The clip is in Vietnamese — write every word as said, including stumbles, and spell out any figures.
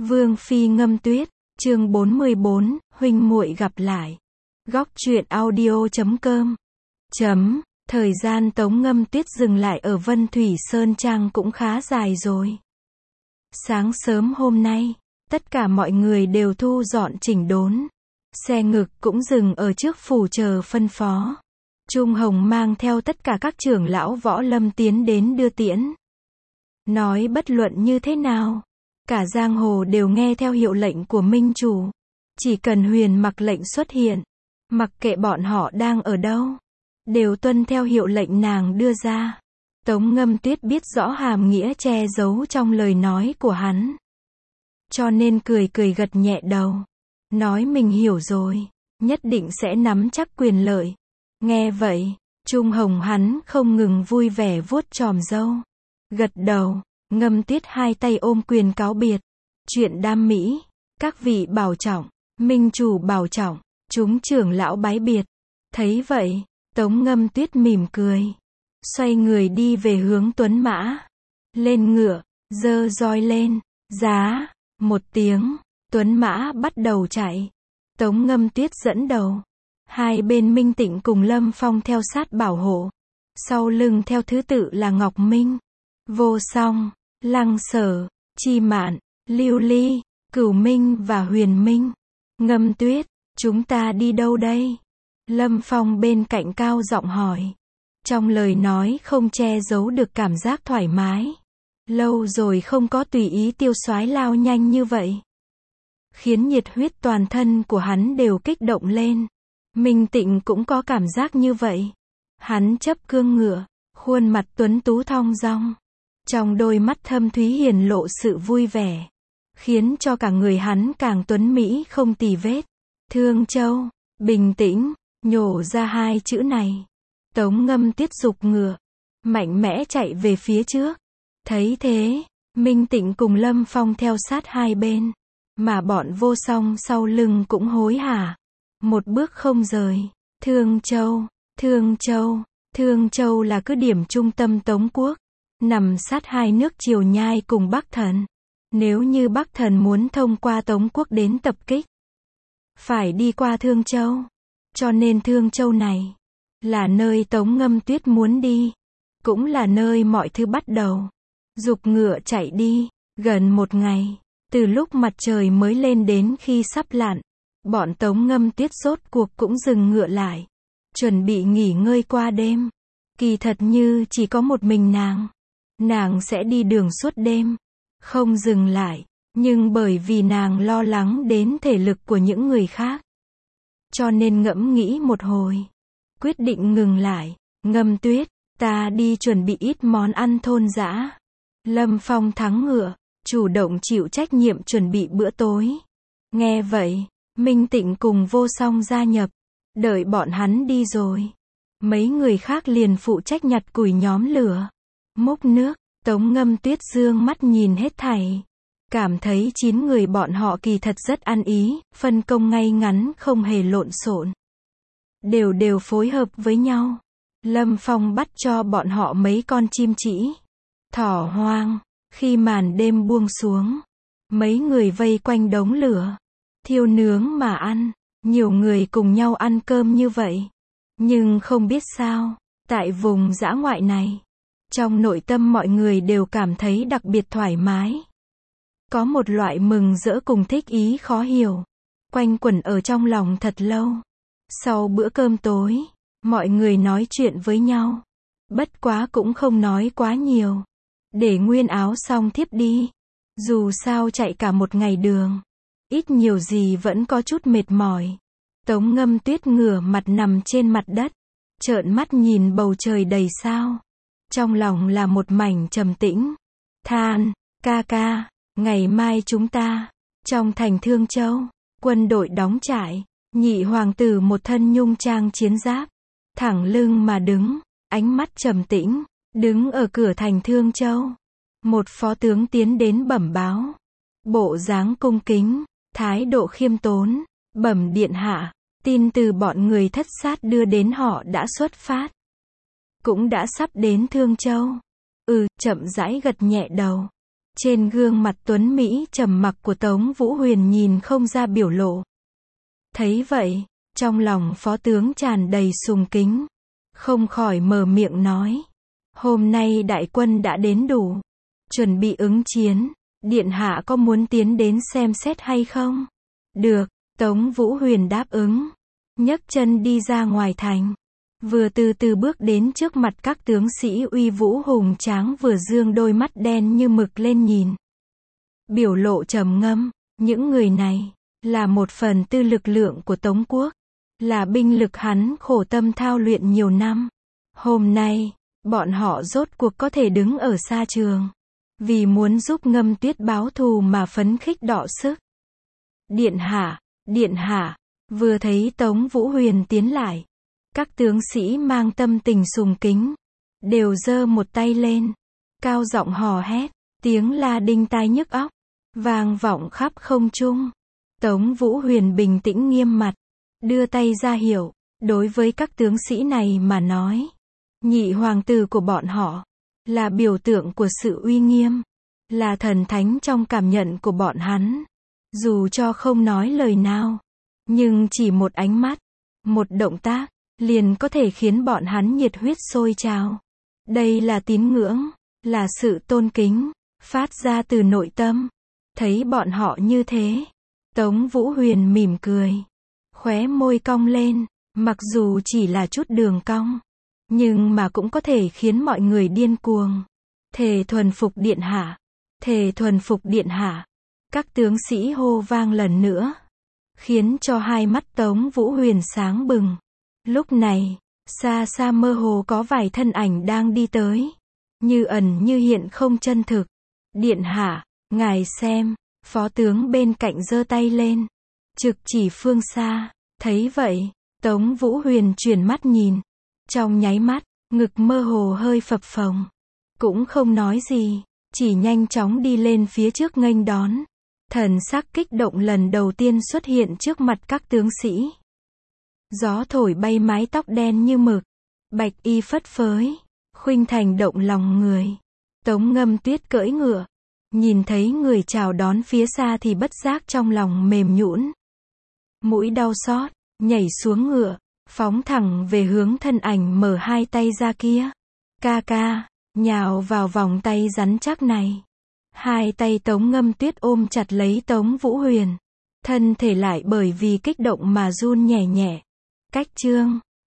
Vương phi ngâm tuyết, chương bốn mươi bốn, huynh muội gặp lại. Góc truyện audio chấm com. Chấm, thời gian Tống Ngâm Tuyết dừng lại ở Vân Thủy Sơn Trang cũng khá dài rồi. Sáng sớm hôm nay, tất cả mọi người đều thu dọn chỉnh đốn. Xe ngực cũng dừng ở trước phủ chờ phân phó. Trung Hồng mang theo tất cả các trưởng lão võ lâm tiến đến đưa tiễn. Nói bất luận như thế nào, cả giang hồ đều nghe theo hiệu lệnh của minh chủ. Chỉ cần Huyền Mặc lệnh xuất hiện, mặc kệ bọn họ đang ở đâu, đều tuân theo hiệu lệnh nàng đưa ra. Tống Ngâm Tuyết biết rõ hàm nghĩa che giấu trong lời nói của hắn, cho nên cười cười gật nhẹ đầu, nói mình hiểu rồi, nhất định sẽ nắm chắc quyền lợi. Nghe vậy, Trung Hồng hắn không ngừng vui vẻ vuốt chòm râu, gật đầu. Ngâm Tuyết hai tay ôm quyền cáo biệt. Chuyện đam mỹ, các vị bảo trọng, minh chủ bảo trọng, chúng trưởng lão bái biệt. Thấy vậy, Tống Ngâm Tuyết mỉm cười, xoay người đi về hướng tuấn mã. Lên ngựa, giơ roi lên, giá, một tiếng, tuấn mã bắt đầu chạy. Tống Ngâm Tuyết dẫn đầu, hai bên Minh Tịnh cùng Lâm Phong theo sát bảo hộ. Sau lưng theo thứ tự là Ngọc Minh, Vô Song, Lăng Sở, Chi Mạn, Lưu Ly, Cửu Minh và Huyền Minh. Ngâm Tuyết, chúng ta đi đâu đây? Lâm Phong bên cạnh cao giọng hỏi. Trong lời nói không che giấu được cảm giác thoải mái. Lâu rồi không có tùy ý tiêu soái lao nhanh như vậy, khiến nhiệt huyết toàn thân của hắn đều kích động lên. Minh Tịnh cũng có cảm giác như vậy. Hắn chấp cương ngựa, khuôn mặt tuấn tú thong dong. Trong đôi mắt thâm thúy hiển lộ sự vui vẻ, khiến cho cả người hắn càng tuấn mỹ không tì vết. Thương Châu, bình tĩnh, nhổ ra hai chữ này. Tống Ngâm Tuyết giục ngựa, mạnh mẽ chạy về phía trước. Thấy thế, Minh Tịnh cùng Lâm Phong theo sát hai bên, mà bọn Vô Song sau lưng cũng hối hả, một bước không rời. Thương Châu, Thương Châu, Thương Châu là cứ điểm trung tâm Tống quốc, nằm sát hai nước Triều Nhai cùng Bắc Thần. Nếu như Bắc Thần muốn thông qua Tống quốc đến tập kích, phải đi qua Thương Châu. Cho nên Thương Châu này là nơi Tống Ngâm Tuyết muốn đi, cũng là nơi mọi thứ bắt đầu. Giục ngựa chạy đi, gần một ngày, từ lúc mặt trời mới lên đến khi sắp lặn, bọn Tống Ngâm Tuyết rốt cuộc cũng dừng ngựa lại, chuẩn bị nghỉ ngơi qua đêm. Kỳ thật như chỉ có một mình nàng, nàng sẽ đi đường suốt đêm, không dừng lại, nhưng bởi vì nàng lo lắng đến thể lực của những người khác, cho nên ngẫm nghĩ một hồi, quyết định ngừng lại. Ngâm Tuyết, ta đi chuẩn bị ít món ăn thôn dã. Lâm Phong thắng ngựa, chủ động chịu trách nhiệm chuẩn bị bữa tối. Nghe vậy, Minh Tịnh cùng Vô Song gia nhập. Đợi bọn hắn đi rồi, mấy người khác liền phụ trách nhặt củi nhóm lửa, múc nước. Tống Ngâm Tuyết dương mắt nhìn hết thảy, cảm thấy chín người bọn họ kỳ thật rất ăn ý, phân công ngay ngắn không hề lộn xộn, đều đều phối hợp với nhau. Lâm Phong bắt cho bọn họ mấy con chim chỉ, thỏ hoang. Khi màn đêm buông xuống, mấy người vây quanh đống lửa, thiêu nướng mà ăn. Nhiều người cùng nhau ăn cơm như vậy, nhưng không biết sao, tại vùng dã ngoại này, trong nội tâm mọi người đều cảm thấy đặc biệt thoải mái. Có một loại mừng rỡ cùng thích ý khó hiểu, quanh quẩn ở trong lòng thật lâu. Sau bữa cơm tối, mọi người nói chuyện với nhau, bất quá cũng không nói quá nhiều, để nguyên áo xong thiếp đi. Dù sao chạy cả một ngày đường, ít nhiều gì vẫn có chút mệt mỏi. Tống Ngâm Tuyết ngửa mặt nằm trên mặt đất, trợn mắt nhìn bầu trời đầy sao. Trong lòng là một mảnh trầm tĩnh. Than, ca ca, ngày mai chúng ta, trong thành Thương Châu, quân đội đóng trại, nhị hoàng tử một thân nhung trang chiến giáp, thẳng lưng mà đứng, ánh mắt trầm tĩnh, đứng ở cửa thành Thương Châu. Một phó tướng tiến đến bẩm báo, bộ dáng cung kính, thái độ khiêm tốn, bẩm điện hạ, tin từ bọn người thất sát đưa đến họ đã xuất phát, cũng đã sắp đến Thương Châu. Ừ, chậm rãi gật nhẹ đầu. Trên gương mặt tuấn Mỹ trầm mặc của Tống Vũ Huyền nhìn không ra biểu lộ. Thấy vậy, trong lòng phó tướng tràn đầy sùng kính. Không khỏi mở miệng nói. Hôm nay đại quân đã đến đủ. Chuẩn bị ứng chiến. Điện hạ có muốn tiến đến xem xét hay không? Được, Tống Vũ Huyền đáp ứng. Nhấc chân đi ra ngoài thành. Vừa từ từ bước đến trước mặt các tướng sĩ uy vũ hùng tráng vừa dương đôi mắt đen như mực lên nhìn. Biểu lộ trầm ngâm, những người này, là một phần tư lực lượng của Tống quốc, là binh lực hắn khổ tâm thao luyện nhiều năm. Hôm nay, bọn họ rốt cuộc có thể đứng ở xa trường, vì muốn giúp Ngâm Tuyết báo thù mà phấn khích đọ sức. Điện hạ, điện hạ, vừa thấy Tống Vũ Huyền tiến lại. Các tướng sĩ mang tâm tình sùng kính, đều giơ một tay lên, cao giọng hò hét, tiếng la đinh tai nhức óc, vang vọng khắp không trung. Tống Vũ Huyền bình tĩnh nghiêm mặt, đưa tay ra hiệu, đối với các tướng sĩ này mà nói. Nhị hoàng tử của bọn họ, là biểu tượng của sự uy nghiêm, là thần thánh trong cảm nhận của bọn hắn. Dù cho không nói lời nào, nhưng chỉ một ánh mắt, một động tác, liền có thể khiến bọn hắn nhiệt huyết sôi trào. Đây là tín ngưỡng, là sự tôn kính, phát ra từ nội tâm. Thấy bọn họ như thế, Tống Vũ Huyền mỉm cười, khóe môi cong lên, mặc dù chỉ là chút đường cong, nhưng mà cũng có thể khiến mọi người điên cuồng. Thề thuần phục điện hạ, thề thuần phục điện hạ. Các tướng sĩ hô vang lần nữa, khiến cho hai mắt Tống Vũ Huyền sáng bừng. Lúc này, xa xa mơ hồ có vài thân ảnh đang đi tới, như ẩn như hiện không chân thực. Điện hạ, ngài xem, phó tướng bên cạnh giơ tay lên, trực chỉ phương xa. Thấy vậy, Tống Vũ Huyền chuyển mắt nhìn, trong nháy mắt, ngực mơ hồ hơi phập phồng, cũng không nói gì, chỉ nhanh chóng đi lên phía trước nghênh đón. Thần sắc kích động lần đầu tiên xuất hiện trước mặt các tướng sĩ. Gió thổi bay mái tóc đen như mực, bạch y phất phới, khuynh thành động lòng người. Tống Ngâm Tuyết cưỡi ngựa, nhìn thấy người chào đón phía xa thì bất giác trong lòng mềm nhũn. Mũi đau xót, nhảy xuống ngựa, phóng thẳng về hướng thân ảnh mở hai tay ra kia. Ca ca, nhào vào vòng tay rắn chắc này. Hai tay Tống Ngâm Tuyết ôm chặt lấy Tống Vũ Huyền, thân thể lại bởi vì kích động mà run nhẹ nhẹ. Cách chương